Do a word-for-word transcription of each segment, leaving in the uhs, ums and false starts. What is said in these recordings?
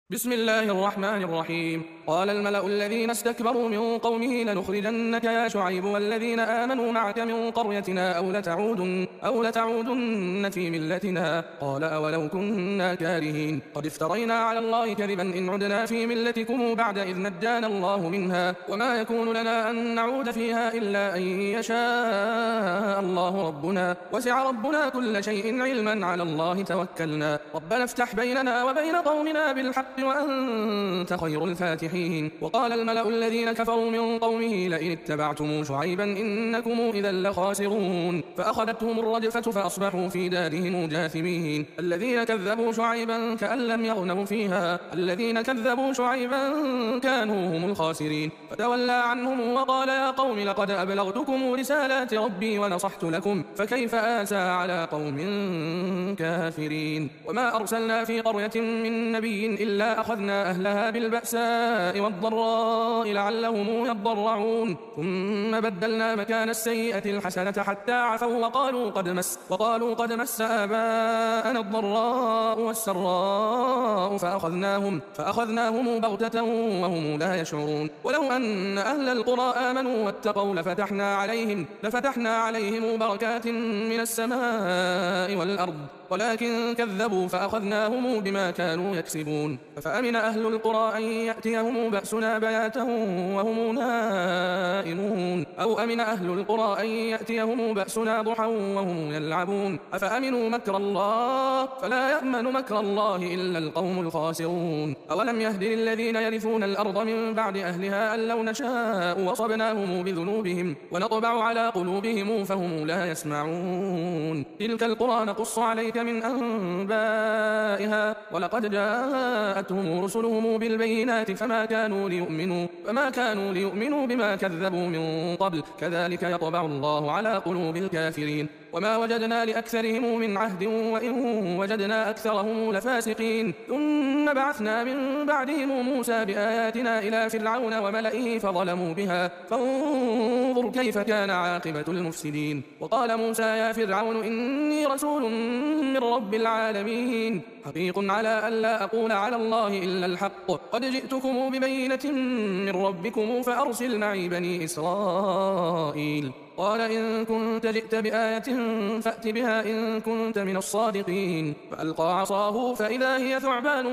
بسم الله الرحمن الرحيم. قال الملأ الذين استكبروا من قومه لنخرجنك يا شعيب والذين آمنوا معك من قريتنا أو لتعودن, أو لتعودن في ملتنا. قال أولو كنا كارهين قد افترينا على الله كذبا إن عدنا في ملتكم بعد إذ نجانا الله منها وما يكون لنا أن نعود فيها إلا أن يشاء الله ربنا وسع ربنا كل شيء علما على الله توكلنا ربنا افتح بيننا وبين قومنا بالحق وأنت خير الفاتحين. وقال الملأ الذين كفروا من قومه لئن اتبعتم شعيبا إنكم إذا لخاسرون فأخذتهم الرجفة فأصبحوا في دارهم جاثمين. الذين كذبوا شعيبا كأن لم يغنوا فيها الذين كذبوا شعيبا كانوا هم الخاسرين. فتولى عنهم وقال يا قوم لقد أبلغتكم رسالات ربي ونصحت لكم فكيف آسى على قوم كافرين. وما أرسلنا في قرية من نبي إلا أخذنا أهلها بالبأساء والضراء لعلهم يضرعون ثم بدلنا مكان السيئة الحسنة حتى عفوا وقالوا قد مس, وقالوا قد مس آباءنا الضراء والسراء فأخذناهم, فأخذناهم بغتة وهم لا يشعرون. ولو أن أهل القرى آمنوا واتقوا لفتحنا عليهم, لفتحنا عليهم بركات من السماء والأرض ولكن كذبوا فأخذناهم بما كانوا يكسبون. فأمن أهل القرى أن يأتيهم بأسنا بياتا وهم نائمون أو أمن أهل القرى أن يأتيهم بأسنا ضحى وهم يلعبون أفأمنوا مكر الله فلا يأمن مكر الله إلا القوم الخاسرون. أولم يهد للذين يرثون الأرض من بعد أهلها أن لو نشاء وصبناهم بذنوبهم ونطبع على قلوبهم فهم لا يسمعون. تلك القرى نقص عليك من أنبائها ولقد جاءتهم رسلهم بالبينات فما كانوا ليؤمنوا, فما كانوا ليؤمنوا بما كذبوا من قبل كذلك يطبع الله على قلوب الكافرين. وما وجدنا لأكثرهم من عهد وإن وجدنا أكثرهم لفاسقين. ثم بعثنا من بعدهم موسى بآياتنا إلى فرعون وملئه فظلموا بها فانظر كيف كان عاقبة المفسدين. وقال موسى يا فرعون إني رسول من رب العالمين حقيق على ألا أقول على الله إلا الحق قد جئتكم ببينة من ربكم فأرسل معي بني إسرائيل. قال إن كنت جئت بآية فأت بها إن كنت من الصادقين. فألقى عصاه فإذا هي ثعبان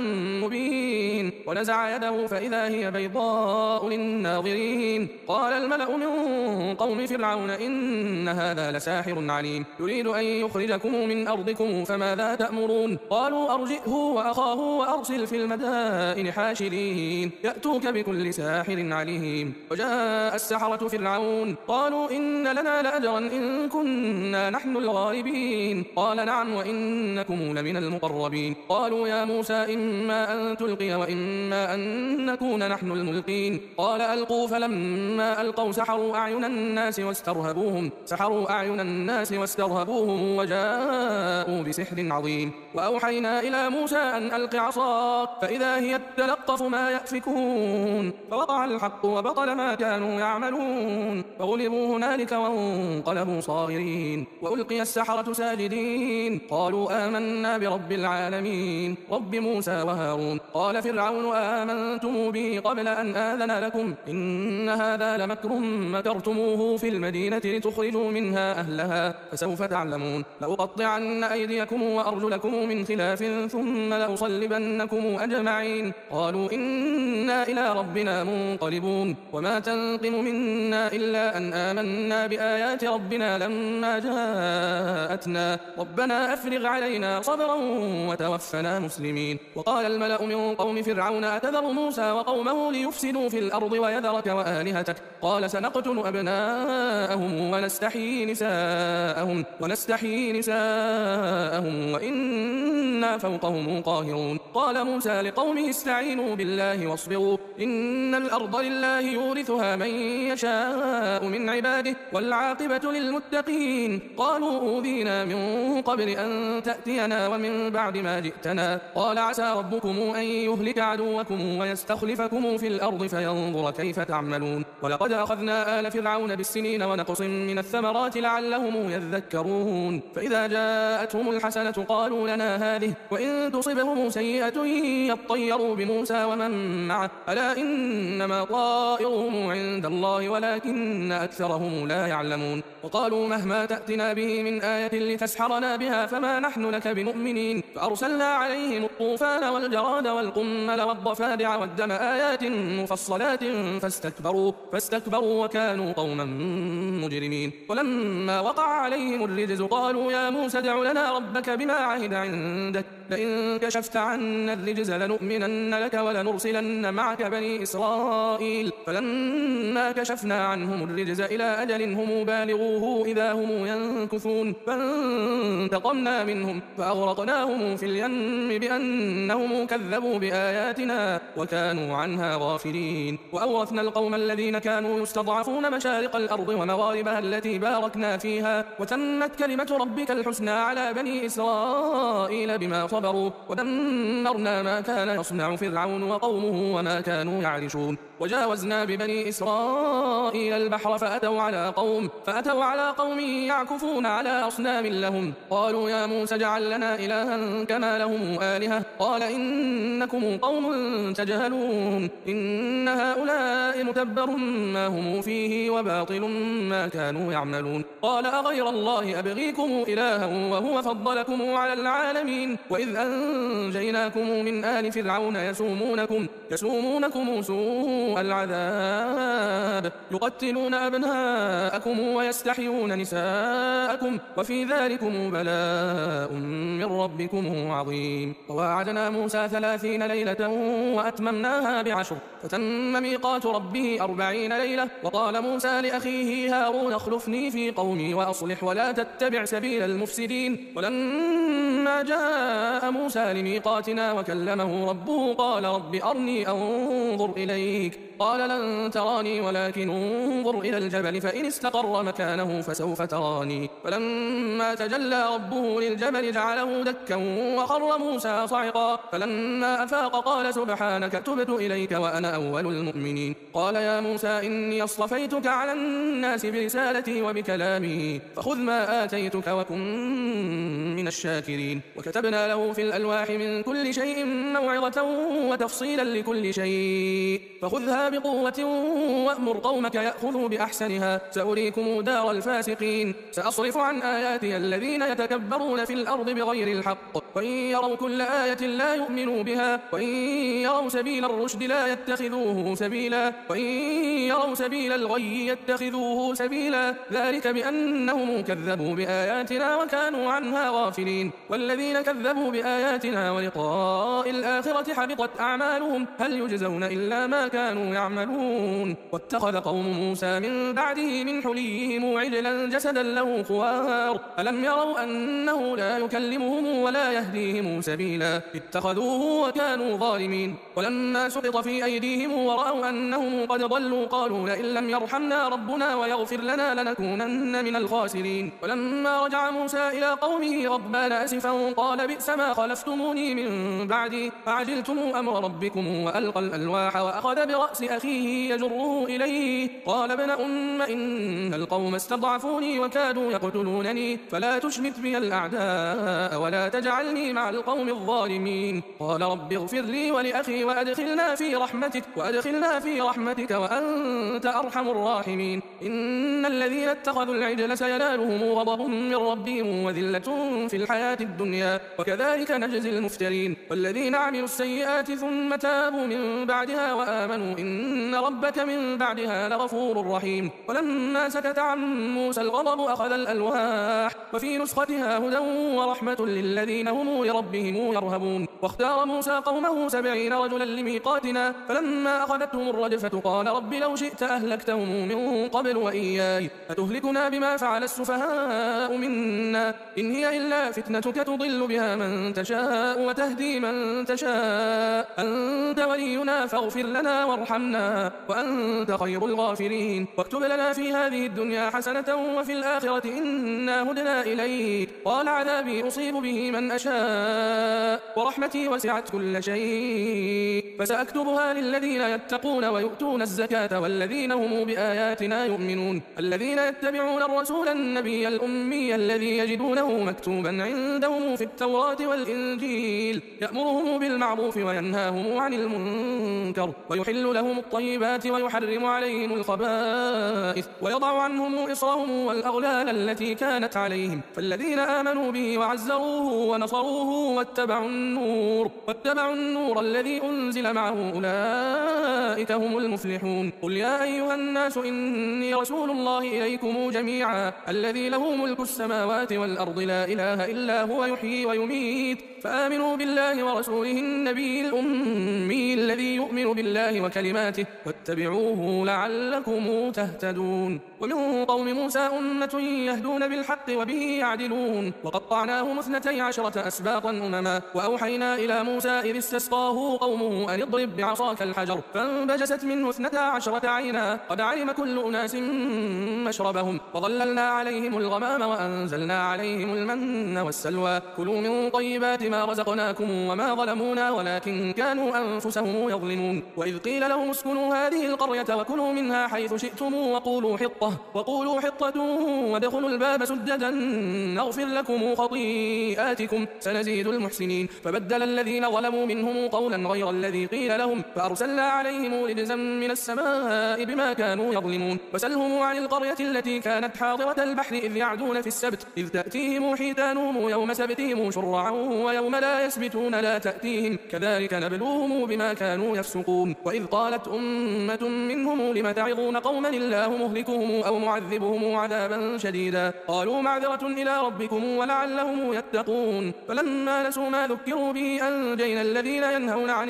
مبين ونزع يده فإذا هي بيضاء للناظرين. قال الملأ من قوم فرعون إن هذا لساحر عليم يريد أن يخرجكم من أرضكم فماذا تأمرون. قالوا أرجئه وأخاه وأرسل في المدائن حاشرين يأتوك بكل ساحر عليم. وجاء السحرة فرعون قالوا إن لنا لأجرا إن كنا نحن الغالبين. قال نعم وإنكم لمن المقربين. قالوا يا موسى إما أن تلقي وإما أن نكون نحن الملقين. قال ألقوا فلما ألقوا سحروا أعين الناس واسترهبوهم سحروا أعين الناس واسترهبوهم وجاءوا بسحر عظيم. وأوحينا إلى موسى أن ألق عصاك فإذا هي تلقف ما يأفكون فوقع الحق وبطل ما كانوا يعملون فغلبوا هنالك وانقلبوا صاغرين. وألقي السحرة ساجدين قالوا آمنا برب العالمين رب موسى وهارون. قال فرعون آمنتم به قبل أن آذن لكم إن هذا لمكر مكرتموه في المدينة لتخرجوا منها أهلها فسوف تعلمون. لأقطعن أيديكم وأرجلكم من خلاف ثم لأصلبنكم أجمعين. قالوا إنا إلى ربنا منقلبون. وما تنقم منا إلا أن آمنا بآيات ربنا لما جاءتنا ربنا أفرغ علينا صبرا وتوفنا مسلمين. وقال الملأ من قوم فرعون أتذر موسى وقومه ليفسدوا في الأرض ويذرك وآلهتك قال سنقتل أبناءهم ونستحيي نساءهم, ونستحيي نساءهم وإنا فوقهم قاهرون. قال موسى لقومه استعينوا بالله واصبروا إن الأرض لله يورثها من يشاء من عباده والعاقبة للمتقين. قالوا أوذينا من قبل أن تأتينا ومن بعد ما جئتنا. قال عسى ربكم أن يهلك عدوكم ويستخلفكم في الأرض فينظر كيف تعملون. ولقد أخذنا آل فرعون بالسنين ونقص من الثمرات لعلهم يذكرون. فإذا جاءتهم الحسنة قالوا لنا هذه، وإن تصبهم سيئة يطيروا بموسى ومن معه، ألا إنما طائرهم عند الله ولكن أكثرهم لا يعلمون. وقالوا مهما تأتنا به من آية لتسحرنا بها فما نحن لك بمؤمنين. فأرسلنا عليهم الطوفان والجراد والقمل والضفادع والدم آيات مفصلات فاستكبروا, فاستكبروا وكانوا قوما مجرمين. ولما وقع عليهم الرجز قالوا يا موسى ادع لنا ربك بما عهد عندك لئن كشفت عنا الرجز لنؤمنن لك ولنرسلن معك بني إسرائيل. فلما كشفنا عنهم الرجز إلى أجل هم بالغوه إذا هم ينكثون فانتقمنا منهم فأغرقناهم في اليم بأنهم كذبوا بآياتنا وكانوا عنها غافلين. وأورثنا القوم الذين كانوا يستضعفون مشارق الأرض ومغاربها التي باركنا فيها وتمت كلمة ربك الحسنى على بني إسرائيل بما صبروا ودمرنا ما كان يصنع فرعون وقومه وما كانوا يعرشون. وجاوزنا ببني إسرائيل البحر فأتوا على قوم فأتوا على قوم يعكفون على أصنام لهم قالوا يا موسى اجعل لنا إلها كما لهم آلهة قال إنكم قوم تجهلون إن هؤلاء متبر ما هم فيه وباطل ما كانوا يعملون. قال أغير الله أبغيكم إلها وهو فضلكم على العالمين وإذ أنجيناكم من آل فرعون يسومونكم, يسومونكم سوء العذاب يقتلون أبناءكم ويستحيون نساءكم وفي ذلكم بلاء من ربكم عظيم. وواعدنا موسى ثلاثين ليلة وأتممناها بعشر فتم ميقات ربه أربعين ليلة. وقال موسى لأخيه هارون اخلفني في قومي وأصلح ولا تتبع سبيل المفسدين. ولما جاء موسى لميقاتنا وكلمه ربه قال رب أرني أنظر إليك قال لن تراني ولكن انظر إلى الجبل فإن استقر مكانه فسوف تراني. فلما تجلى ربه للجبل جعله دكا وخر موسى صعقا فلما أفاق قال سبحانك تبت إليك وأنا أول المؤمنين. قال يا موسى إني اصطفيتك على الناس برسالتي وبكلامي فخذ ما آتيتك وكن من الشاكرين. وكتبنا له في الألواح من كل شيء موعظة وتفصيلا لكل شيء فخذها بقوة وأمر قومك يأخذوا بأحسنها سأريكم دار الفاسقين. سأصرف عن آياتي الذين يتكبرون في الأرض بغير الحق وإن يروا كل آية لا يؤمنوا بها وإن يروا سبيل الرشد لا يتخذوه سبيلا وإن يروا سبيل الغي يتخذوه سبيلا ذلك بأنهم كذبوا بآياتنا وكانوا عنها غافلين. والذين كذبوا بآياتنا ولقاء الآخرة حبطت أعمالهم هل يجزون إلا ما كانوا يعملون. واتخذ قوم موسى من بعده من حليهم عجلا جسدا له خوار ألم يروا أنه لا يكلمهم ولا يهديهم سبيلا اتخذوه وكانوا ظالمين. ولما سقط في أيديهم ورأوا أنهم قد ضلوا قالوا لئن لم يرحمنا ربنا ويغفر لنا لنكونن من الخاسرين. ولما رجع موسى إلى قومه غضبان أسفا قال بئس ما خلفتموني من بعدي فعجلتم أمر ربكم وألقى الألواح وأخذ برأس أخيه يجره إليه قال ابن أم إن القوم استضعفوني وكادوا يقتلونني فلا تشمت بي الأعداء ولا تجعلني مع القوم الظالمين. قال رب اغفر لي ولأخي وأدخلنا في رحمتك وأدخلنا في رحمتك وأنت أرحم الراحمين. إن الذين اتخذوا العجل سينالهم غضب من ربهم وذلة في الحياة الدنيا وكذلك نجزي المفترين. والذين عملوا السيئات ثم تابوا من بعدها وآمنوا إن ربك من بعدها لغفور رحيم. ولما سكت عن موسى الغضب أخذ الألواح وفي نسختها هدى ورحمة للذين هم لربهم يرهبون. واختار موسى قومه سبعين رجلا لميقاتنا فلما أخذتهم الرجفة قال رب لو شئت أهلكتهم من قبل وإياي أتهلكنا بما فعل السفهاء منا إن هي إلا فتنتك تضل بها من تشاء وتهدي من تشاء أنت أنت ولينا فاغفر لنا وارحمنا وأنت خير الغافرين، واكتب لنا في هذه الدنيا حسنة وفي الآخرة إنا هدنا إليك. قال عذابي أصيب به من أشاء ورحمتي وسعت كل شيء فسأكتبها للذين يتقون ويؤتون الزكاة والذين هم بآياتنا يؤمنون، الذين يتبعون الرسول النبي الأمي الذي يجدونه مكتوبا عندهم في التوراة والإنجيل يأمرهم بالمعروف وينهاهم عن المنكر ويحل لهم الطيبات ويحرم عليهم الخبائث ويضع عنهم إصرهم والأغلال التي كانت عليهم، فالذين آمنوا به وعزروه ونصروه واتبعوا النور واتبعوا النور الذي أنزل معه أولئك هم المفلحون. قل يا أيها الناس إني رسول الله إليكم جميعا الذي له ملك السماوات والأرض لا إله إلا هو يحيي ويميت، فآمنوا بالله ورسوله النبي الأمي الذي يؤمن بالله وكلماته واتبعوه لعلكم تهتدون. ومن قوم موسى أمة يهدون بالحق وبه يعدلون، وقطعناهم اثنتي عشرة أسباطا أمما، وأوحينا إلى موسى إذ استسقاه قومه أن اضرب بعصاك الحجر فانبجست منه اثنتا عشرة عينا قد علم كل أناس مشربهم، وظللنا عليهم الغمام وأنزلنا عليهم المن والسلوى، كلوا من طيبات ما رزقناكم وما ظلمونا ولكن كانوا أنفسهم يظلمون. وإذ قيل لهم اسكنوا هذه القرية وكلوا منها حيث شئتم وقولوا حطة وقولوا حطة وادخلوا الباب سجدا نغفر لكم خطيئاتكم سنزيد المحسنين، فبدل الذين ظلموا منهم قولا غير الذي قيل لهم فأرسلنا عليهم رجزا من السماء بما كانوا يظلمون. وسلهم عن القرية التي كانت حاضرة البحر إذ يعدون في السبت إذ تأتيهم حيتانهم يوم سبتهم شرعا ويوم لا يسبتون لا تأتيهم كذلك نبلوهم بما كانوا يفسقون. وإذ قالت أمة منهم لم تعظون قوما الله مهلكهم أو معذبهم عذابا شديدا قالوا معذرة إلى ربكم ولعلهم يتقون، فلما نسوا ما ذكروا به أنجينا الذين ينهون عن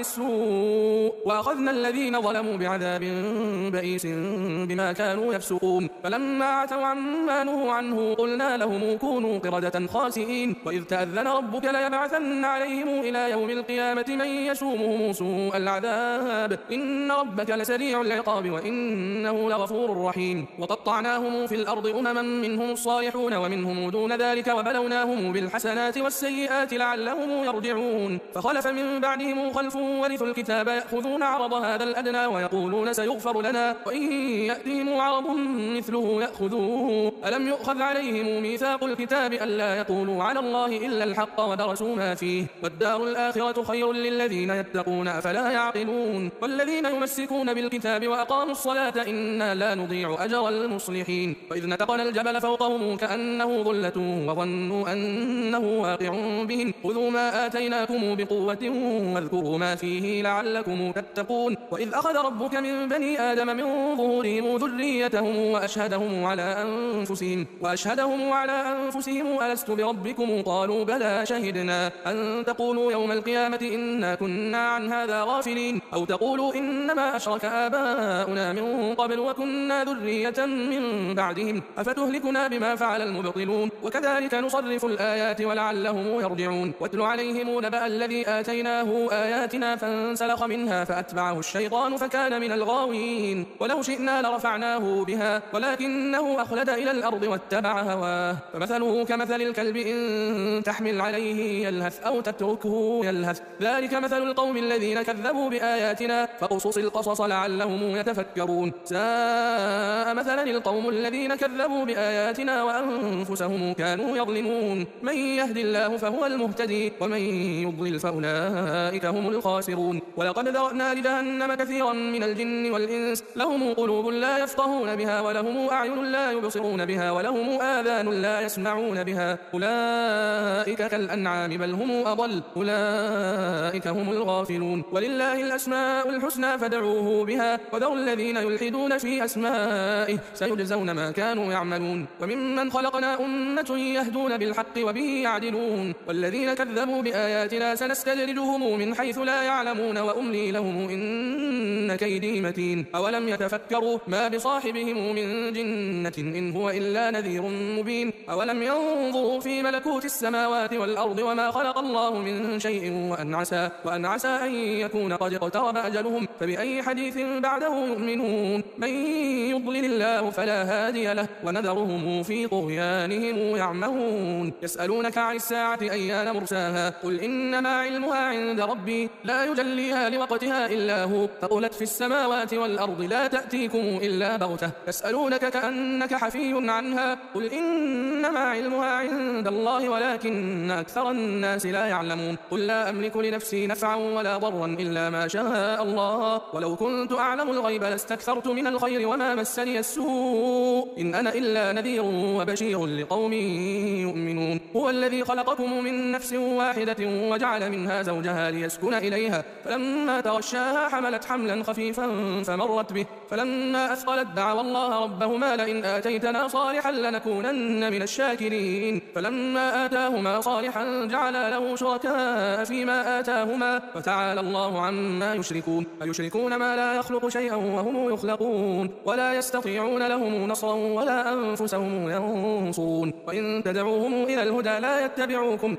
السوء وأخذنا الذين ظلموا بعذاب بئيس بما كانوا يفسقون، فلما عتوا عما نهوا عنه قلنا لهم كونوا قردة خاسئين. وإذ تأذن ربك ليبعثن عليهم إلى يوم القيامة من يسومهم سوء العذاب إن ربك لسريع العقاب وإنه لغفور رحيم. وقطعناهم في الأرض أمما منهم الصالحون ومنهم دون ذلك وبلوناهم بالحسنات والسيئات لعلهم يرجعون، فخلف من بعدهم خلف ورثوا الكتاب يأخذون عرض هذا الأدنى ويقولون سيغفر لنا وإن يأتيهم عرض مثله يأخذوه ألم يؤخذ عليهم ميثاق الكتاب ألا يقولوا على الله إلا الحق ودرسوا ما فيه والدار الآخرة خير للذين يتقون أفلا يعقلون. والذين يمسكون بالكتاب وأقاموا الصلاة إنا لا نضيع أجر المصلحين. وإذ نتقنا الجبل فوقهم كأنه ظلة وظنوا أنه واقع بهم خذوا ما آتيناكم بقوة واذكروا ما فيه لعلكم تتقون. وإذ أخذ ربك من بني آدم من ظهورهم ذريتهم وأشهدهم على أنفسهم وأشهدهم على أنفسهم ألست بربكم قالوا بلى شهدنا أن تقولوا يوم القيامة إنا كنا عن هذا غافلين أو تقولوا إنما أشرك آباؤنا من قبل وكنا ذرية من بعدهم أفتهلكنا بما فعل المبطلون وكذلك نصرف الآيات ولعلهم يرجعون. واتل عليهم نبأ الذي آتيناه آياتنا فانسلخ منها فأتبعه الشيطان فكان من الغاوين ولو شئنا لرفعناه بها ولكنه أخلد إلى الأرض واتبع هواه فمثله كمثل الكلب إن تحمل عليه يلهث أو تتركه يلهث ذلك مثل القوم الذين كذبوا بآياتنا فقصص القصص لعلهم يتفكرون. ساء مثلا القوم الذين كذبوا بآياتنا وأنفسهم كانوا يظلمون. من يهد الله فهو المهتدي ومن يضلل فأولئك هم الخاسرون. ولقد ذرأنا لجهنم كثيرا من الجن والإنس لهم قلوب لا يفقهون بها ولهم أعين لا يبصرون بها ولهم آذان لا يسمعون بها أولئك كالأنعام بل هم أضل أولئك هم الغافلون. ولله الأسماء الحسنى فادعوه بها وذروا الذين يلحدون في أسمائه سيجزون ما كانوا يعملون. وممن خلقنا أمة يهدون بالحق وبه يعدلون والذين كذبوا بآياتنا سنستدرجهم من حيث لا يعلمون وأملي لهم إن كيدي متين. أولم يتفكروا ما بصاحبهم من جنة إن هو إلا نذير مبين. أولم ينظروا في ملكوت السماوات والأرض وما خلق الله من شيء وأن عسى, وأن عسى أن يكون قد اقترب اقترب أجلهم فبأي حديث بعده يؤمنون من يضلل الله فلا هادي له ونذرهم في طغيانهم يعمهون يسألونك عن الساعة أيان مرساها قل إنما علمها عند ربي لا يجليها لوقتها إلا هو ثقلت في السماوات والأرض لا تأتيكم إلا بغتة يسألونك كأنك حفي عنها قل إنما علمها عند الله ولكن أكثر الناس لا يعلمون قل لا أملك لنفسي نفعا ولا ضرا إلا ما شاء الله ولو كنت أعلم الغيب لاستكثرت من الخير وما مسني السوء إن أنا إلا نذير وبشير لقوم يؤمنون هو الذي خلقكم من نفس واحدة وجعل منها زوجها ليسكن إليها فلما تغشاها حملت حملا خفيفا فمرت به فلما أثقلت دعوا الله ربهما لئن آتيتنا صالحا لنكونن من الشاكرين فلما آتاهما صالحا جعل له شركاء فيما آتاهما فتعالى الله عما يشركون أيشركون ما لا يخلق شيئا وهم يخلقون ولا يستطيعون لهم نصرا ولا أنفسهم ينصرون وإن تدعوهم إلى الهدى لا يتبعوكم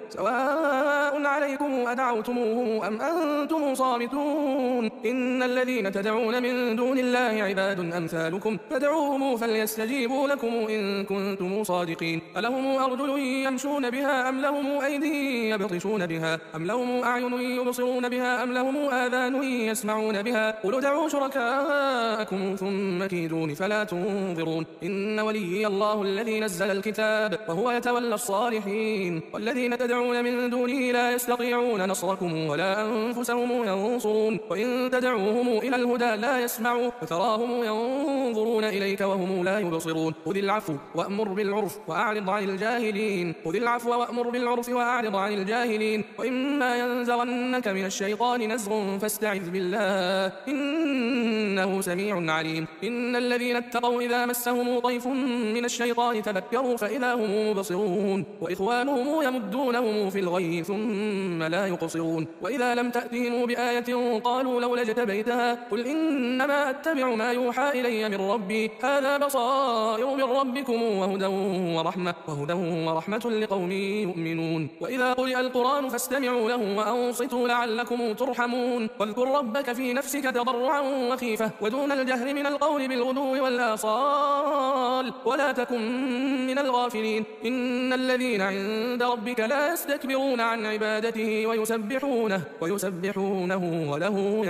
سواء عليكم أدعوتموهم أم أنتم صامتون إن الذين تدعون من دون الله عباد أمثالكم فادعوهم فليستجيبوا لكم إن كنتم صادقين ألهم أرجل يمشون بها أم لهم أيدي يبطشون بها أم لهم أعين يبصرون بها أم لهم آذان يسمعون بها قل ادعوا شركاءكم ثم كيدون فلا تنظرون إن وليي الله الذي نزل الكتاب وهو يتولى الصالحين والذين تدعون من دونه لا يستطيعون نصركم ولا أنفسهم ينصرون وإن تدعوهم إلى الهدى لا يسمعوا فتراهم ينظرون إليك وهم لا يبصرون خذ العفو وأمر بالعرف وأعرض عن الجاهلين خذ العفو وأمر بالعرف وأعرض عن الجاهلين وإما ينزغنك من الشيطان نزغ فاستعذ بالله إنه سميع عليم إن الذين اتقوا إذا مسهم طيف من الشيطان تذكروا فإذا هم مبصرون وإخوانهم يمدونهم في الغي ثم لا يقصرون وإذا لم تأتهم بآية قالوا لولا اجتبيتها قل إنما أتبع ما يوحى إلي من ربي هذا بصائر من ربكم وهدى ورحمة وهدى ورحمة لقوم يؤمنون وإذا قرئ القرآن فاستمعوا له وأنصتوا لعلكم ترحمون واذكر ربك في نفسك تضرعا وخيفة ودون الجهر من القول بالغدو والآصال ولا تكن من الغافلين إن الذين عند ربك لا يستكبرون عن عبادته ويسبحونه ويسبحونه وله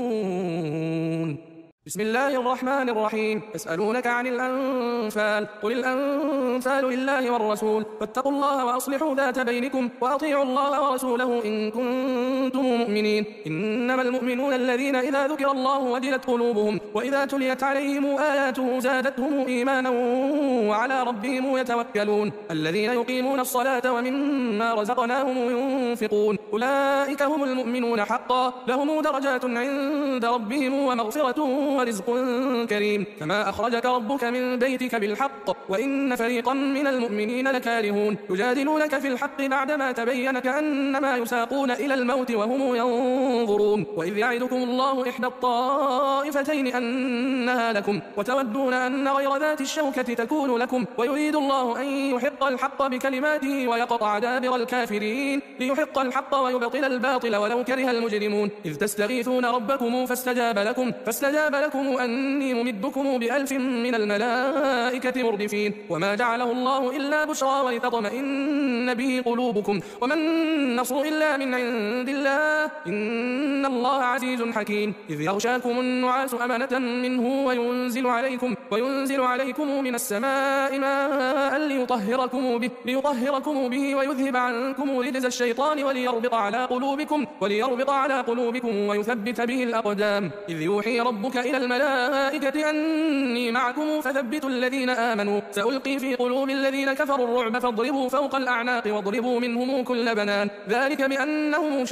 يسجدون بسم الله الرحمن الرحيم يسألونك عن الأنفال قل الأنفال لله والرسول فاتقوا الله وأصلحوا ذات بينكم وأطيعوا الله ورسوله إن كنتم مؤمنين إنما المؤمنون الذين إذا ذكر الله وجلت قلوبهم وإذا تليت عليهم آياته زادتهم إيمانا وعلى ربهم يتوكلون الذين يقيمون الصلاة ومما رزقناهم ينفقون أولئك هم المؤمنون حقا لهم درجات عند ربهم ومغفرة ورزق كريم كما أخرجك ربك من بيتك بالحق وإن فريقا من المؤمنين لكارهون يجادلونك في الحق بعدما تبين كأنما يساقون إلى الموت وهم ينظرون وإذ يعدكم الله إحدى الطائفتين أنها لكم وتودون أن غير ذات الشوكة تكون لكم ويريد الله أن يحق الحق بكلماته ويقطع دابر الكافرين ليحق الحق ويبطل الباطل ولو كره المجرمون إذ تستغيثون ربكم فاستجاب لكم فاستجاب لكم أني ممدكم بألف من الملائكة مردفين وما جعله الله إلا بشرى ولتطمئن به قلوبكم وما النصر إلا من عند الله إن الله عزيز حكيم إذ يغشاكم النعاس أمنة منه وينزل عليكم وينزل عليكم من السماء ماء ليطهركم به ليطهركم به ويذهب عنكم رجز الشيطان وليربط على قلوبكم وليربط على قلوبكم ويثبت به الأقدام إذ يوحي ربك إلى الملائكة أني معكم فثبتوا الذين آمنوا سألقي في قلوب الذين كفروا الرعب فاضربوا فوق الأعناق واضربوا منهم كل بنان ذلك بأنهم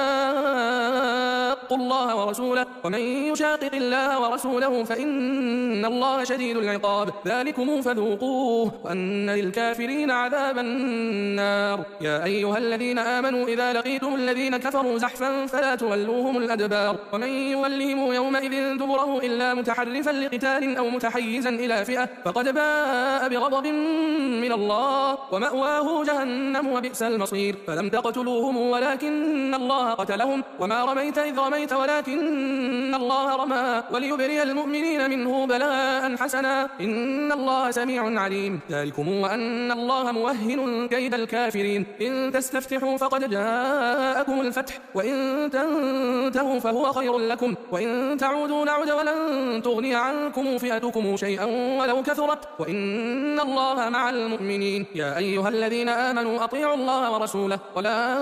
شاقوا الله ورسوله ومن يشاقق الله ورسوله فإن الله شديد العقاب ذلكم فذوقوه وأن للكافرين عذاب النار يا أيها الذين آمنوا إذا لقيتم الذين كفروا زحفا فلا تولوهم الأدبار ومن يولهم يومئذ دبره إلا متحرفا لقتال أو متحيزا إلى فئة فقد باء بغضب من الله ومأواه جهنم وبئس المصير فلم تقتلوهم ولكن الله قتلهم وما رميت إذ رميت رميت ولكن الله رمى وليبري المؤمنين منه بلاء حسنا إن الله سميع عليم ذلكم وأن الله موهن كيد الكافرين إن تستفتحوا فقد جاءكم الفتح وإن تنتهوا فهو خير لكم وإن تعودوا نعد ولن تغني عنكم فئتكم شيئا ولو كثرت وإن الله مع المؤمنين يا أيها الذين آمنوا أطيعوا الله ورسوله ولا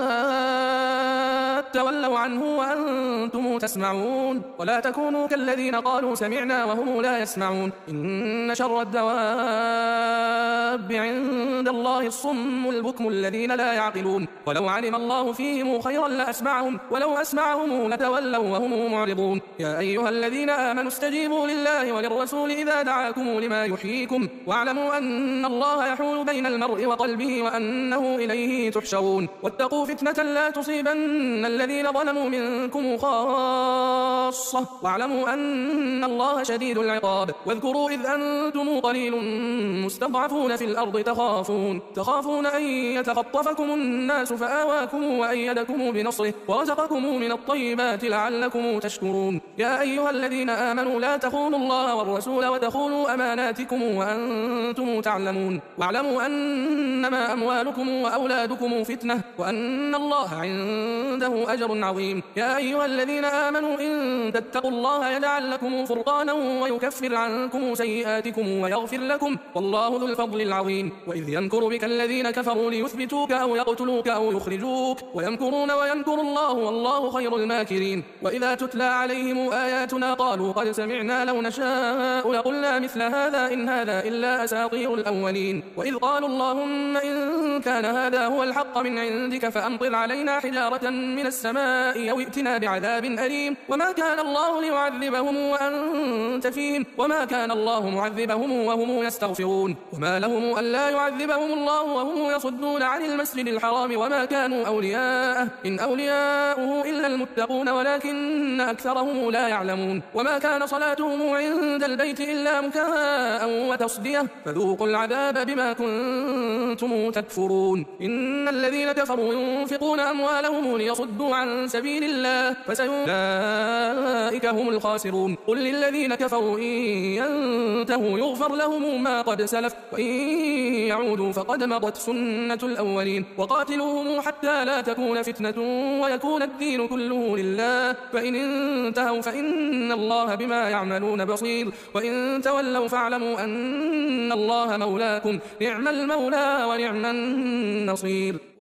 تولوا عنه وأنتم تسمعون ولا تكونوا كالذين قالوا سمعنا وهم لا يسمعون إن شر الدواب عند الله الصم البكم الذين لا يعقلون ولو علم الله فيهم خيرا لأسمعهم ولو أسمعهم لتولوا وهم معرضون يا أيها الذين آمنوا استجيبوا لله وللرسول إذا دعاكم لما يحييكم واعلموا أن الله يحول بين المرء وقلبه وأنه إليه تحشرون واتقوا فتنة لا تصيبن الذين ظلموا منكم خاصة واعلموا أن الله شديد العقاب واذكروا إذ أنتم قليل مستضعفون في الأرض تخافون تخافون أن يتخطفكم الناس فآواكم وأيدكم بنصره ورزقكم من الطيبات لعلكم تشكرون يا أيها الذين آمنوا لا تخونوا الله والرسول وتخونوا أماناتكم وأنتم تعلمون واعلموا أنما أموالكم وأولادكم فتنة وأن الله عنده أجر عظيم يا أيها الذين آمنوا إن تتقوا الله يجعل لكم فرقانا ويكفر عنكم سيئاتكم ويغفر لكم والله ذو الفضل العظيم وإذ يمكر بك الذين كفروا ليثبتوك أو يقتلوك أو يخرجوك ويمكرون ويمكر الله والله خير الماكرين وإذا تتلى عليهم آياتنا قالوا قد سمعنا لو نشاء لقلنا مثل هذا إن هذا إلا أساطير الأولين وإذ قالوا اللهم إن كان هذا هو الحق من عندك فأمطر علينا حجارة من السماء أو ائتنا بعذاب أليم وما كان الله ليعذبهم وأنت فيهم وما كان الله معذبهم وهم يستغفرون وما لهم ألا يعذبهم الله وهم يصدون عن المسجد الحرام وما كانوا أولياءه إن أولياؤه إلا المتقون ولكن أكثرهم لا يعلمون وما كان صلاتهم عند البيت إلا مكاء وتصدية فذوقوا العذاب بما كنتم تكفرون إن الذين كفروا ينفقون أموالهم ليصدوا عن سبيل الله فسيؤولئك هم الخاسرون قل للذين كفروا إن ينتهوا يغفر لهم ما قد سلف وإن يعودوا فقد مضت سنة الأولين وقاتلوهم حتى لا تكون فتنة ويكون الدين كله لله فإن انتهوا فإن الله بما يعملون بصير وإن تولوا فاعلموا أن الله مولاكم نعم المولى ونعم النصير